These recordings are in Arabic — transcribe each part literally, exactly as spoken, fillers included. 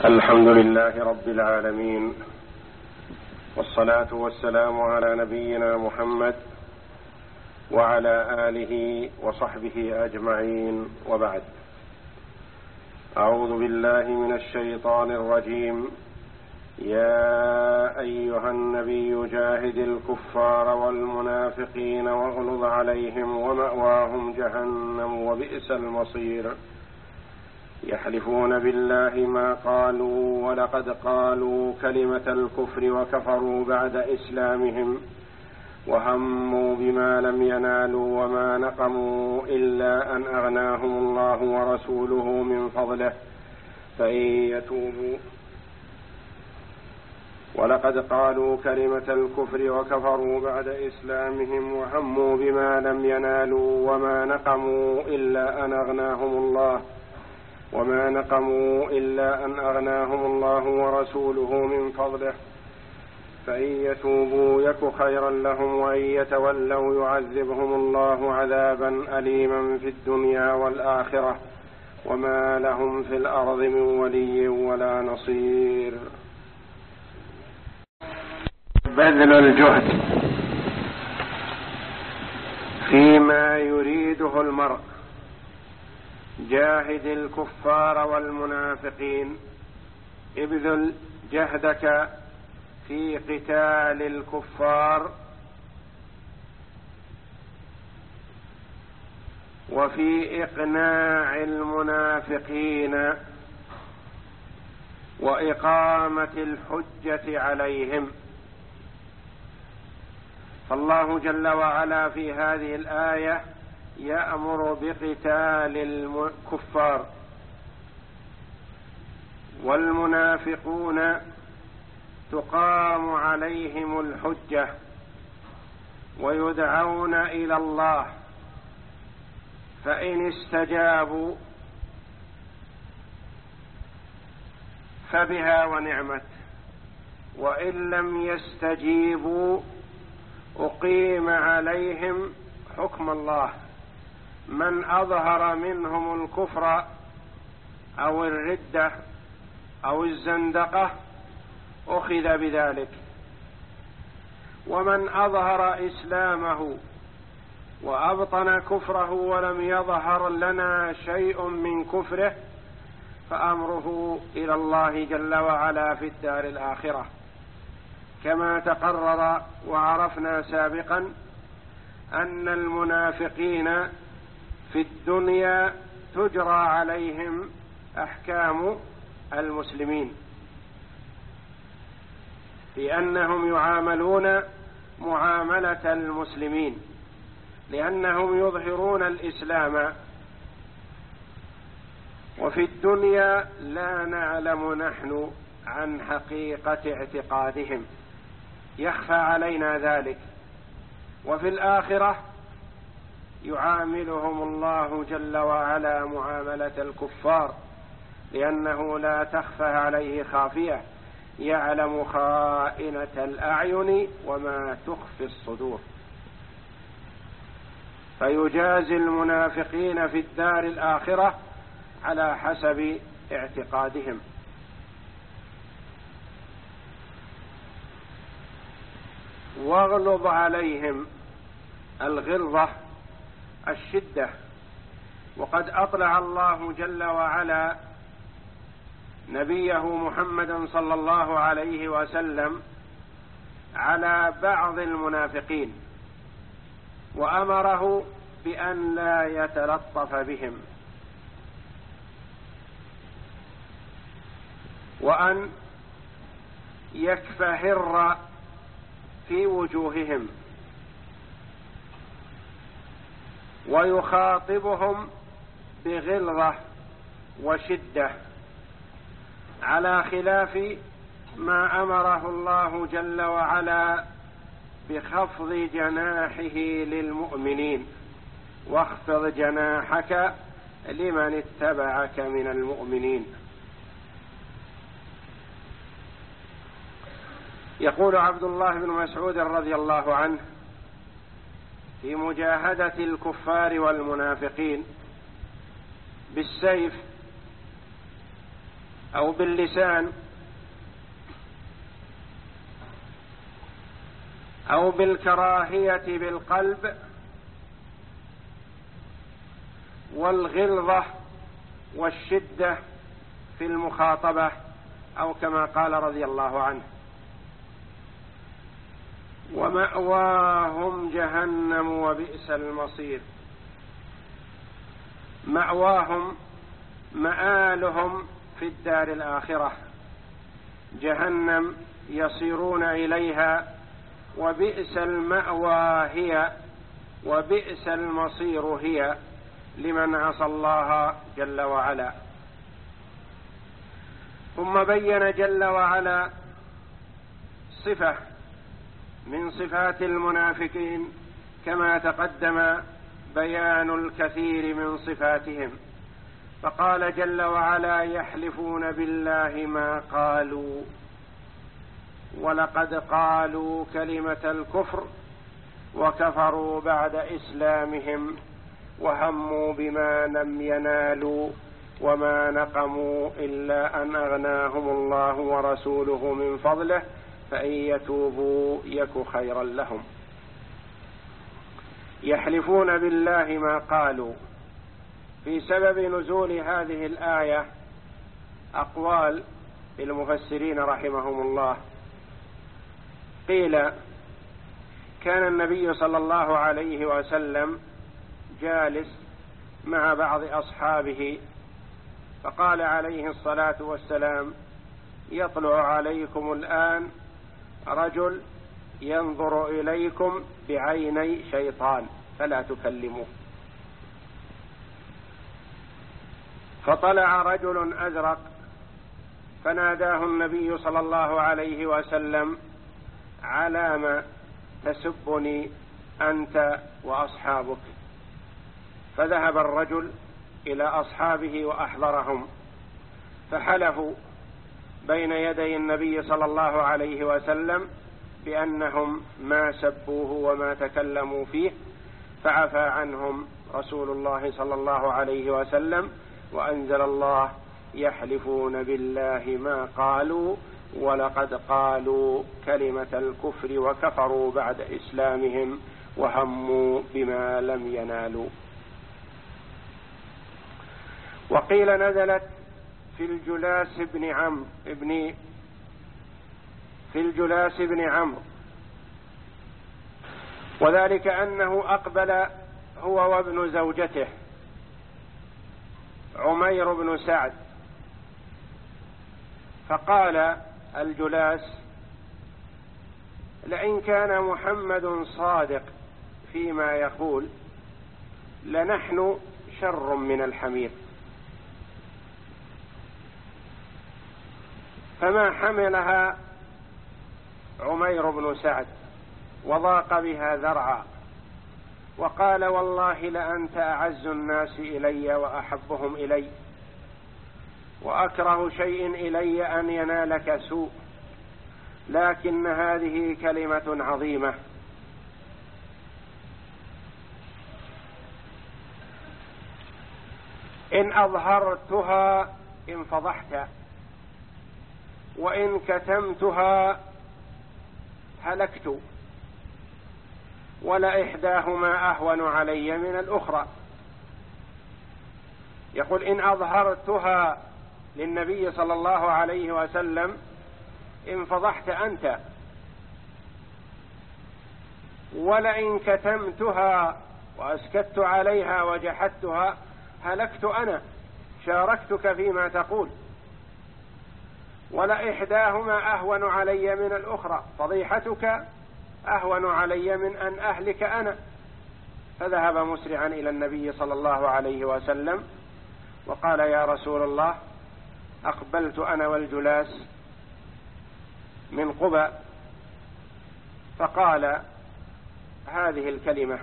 الحمد لله رب العالمين، والصلاة والسلام على نبينا محمد وعلى آله وصحبه أجمعين، وبعد. أعوذ بالله من الشيطان الرجيم. يا أيها النبي جاهد الكفار والمنافقين واغلظ عليهم ومأواهم جهنم وبئس المصير. يحلفون بالله ما قالوا ولقد قالوا كلمة الكفر وكفروا بعد إسلامهم وهموا بما لم ينالوا وما نقموا إلا أن أغناهم الله ورسوله من فضله فإن يتوبوا ولقد قالوا كلمة الكفر وكفروا بعد إسلامهم وهموا بما لم ينالوا وما نقموا إلا أن أغناهم الله وما نقموا إلا أن أغناهم الله ورسوله من فضله فإن يتوبوا يك خيرا لهم وإن يتولوا يعذبهم الله عذابا أليما في الدنيا والآخرة وما لهم في الأرض من ولي ولا نصير. بذل الجهد فيما يريده المرء. جاهد الكفار والمنافقين، ابذل جهدك في قتال الكفار وفي إقناع المنافقين وإقامة الحجة عليهم. فالله جل وعلا في هذه الآية يأمر بقتال الكفار، والمنافقون تقام عليهم الحجة ويدعون إلى الله، فإن استجابوا فبها ونعمت، وإن لم يستجيبوا أقيم عليهم حكم الله. من أظهر منهم الكفر أو الردة أو الزندقة أخذ بذلك، ومن أظهر إسلامه وأبطن كفره ولم يظهر لنا شيء من كفره فأمره إلى الله جل وعلا في الدار الآخرة، كما تقرر وعرفنا سابقا أن المنافقين في الدنيا تجرى عليهم أحكام المسلمين، لأنهم يعاملون معاملة المسلمين، لأنهم يظهرون الإسلام، وفي الدنيا لا نعلم نحن عن حقيقة اعتقادهم، يخفى علينا ذلك. وفي الآخرة يعاملهم الله جل وعلا معاملة الكفار، لأنه لا تخفى عليه خافية، يعلم خائنة الأعين وما تخفي الصدور، فيجازي المنافقين في الدار الآخرة على حسب اعتقادهم. واغلظ عليهم، الغلظة الشدة، وقد أطلع الله جل وعلا نبيه محمدا صلى الله عليه وسلم على بعض المنافقين وأمره بأن لا يتلطف بهم، وأن يكفهر في وجوههم ويخاطبهم بغلظة وشدة، على خلاف ما أمره الله جل وعلا بخفض جناحه للمؤمنين، واخفض جناحك لمن اتبعك من المؤمنين. يقول عبد الله بن مسعود رضي الله عنه في مجاهدة الكفار والمنافقين بالسيف أو باللسان أو بالكراهية بالقلب والغلظة والشدة في المخاطبة، أو كما قال رضي الله عنه: ومأواهم جهنم وبئس المصير. مأواهم مآلهم في الدار الآخرة جهنم يصيرون إليها، وبئس المأوى هي، وبئس المصير هي لمن عصى الله جل وعلا. ثم بين جل وعلا صفة من صفات المنافقين كما تقدم بيان الكثير من صفاتهم، فقال جل وعلا: يحلفون بالله ما قالوا ولقد قالوا كلمة الكفر وكفروا بعد إسلامهم وهموا بما لم ينالوا وما نقموا إلا أن أغناهم الله ورسوله من فضله فإن يتوبوا يك خيرا لهم. يحلفون بالله ما قالوا. في سبب نزول هذه الآية أقوال للمفسرين رحمهم الله. قيل: كان النبي صلى الله عليه وسلم جالس مع بعض أصحابه، فقال عليه الصلاة والسلام: يطلع عليكم الآن رجل ينظر إليكم بعيني شيطان فلا تكلموه. فطلع رجل أزرق فناداه النبي صلى الله عليه وسلم: على ما تسبني أنت وأصحابك؟ فذهب الرجل إلى أصحابه وأحضرهم، فحلفوا بين يدي النبي صلى الله عليه وسلم بأنهم ما سبوه وما تكلموا فيه، فعفى عنهم رسول الله صلى الله عليه وسلم، وأنزل الله: يحلفون بالله ما قالوا ولقد قالوا كلمة الكفر وكفروا بعد إسلامهم وهموا بما لم ينالوا. وقيل نزلت في الجلاس بن عمرو ابن في الجلاس بن عمرو، وذلك أنه أقبل هو وابن زوجته عمير بن سعد، فقال الجلاس: لئن كان محمد صادق فيما يقول لنحن شر من الحمير. فما حملها عمير بن سعد وضاق بها ذرعا، وقال: والله لأنت أعز الناس إلي وأحبهم إلي، وأكره شيء إلي أن ينالك سوء، لكن هذه كلمة عظيمة. إن أظهرتها انفضحت، وإن كتمتها هلكت، ولا إحداهما أهون علي من الأخرى. يقول: إن أظهرتها للنبي صلى الله عليه وسلم انفضحت أنت، ولئن كتمتها وأسكت عليها وجحدتها هلكت أنا، شاركتك فيما تقول، ولا إحداهما أهون علي من الأخرى، فضيحتك أهون علي من أن أهلك أنا. فذهب مسرعا إلى النبي صلى الله عليه وسلم وقال: يا رسول الله، أقبلت أنا والجلاس من قبى، فقال هذه الكلمة.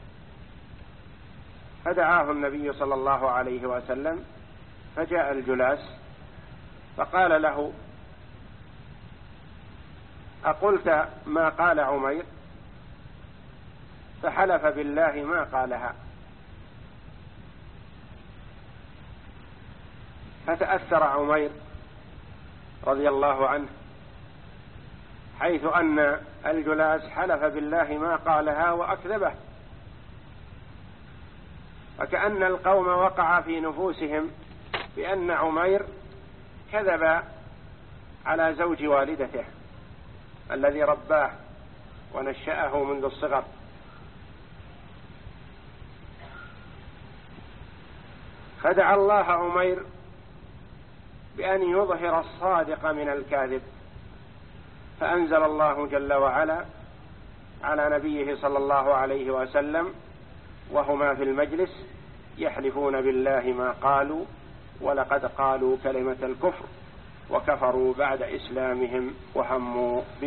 فدعاه النبي صلى الله عليه وسلم، فجاء الجلاس فقال له: أقلت ما قال عمير؟ فحلف بالله ما قالها. فتأثر عمير رضي الله عنه، حيث أن الجلاس حلف بالله ما قالها وأكذبه، فكأن القوم وقع في نفوسهم بأن عمير كذب على زوج والدته الذي رباه ونشأه منذ الصغر. خدع الله عمير بأن يظهر الصادق من الكاذب، فأنزل الله جل وعلا على نبيه صلى الله عليه وسلم وهما في المجلس يحلفون بالله ما قالوا ولقد قالوا كلمة الكفر وكفروا بعد إسلامهم وهموا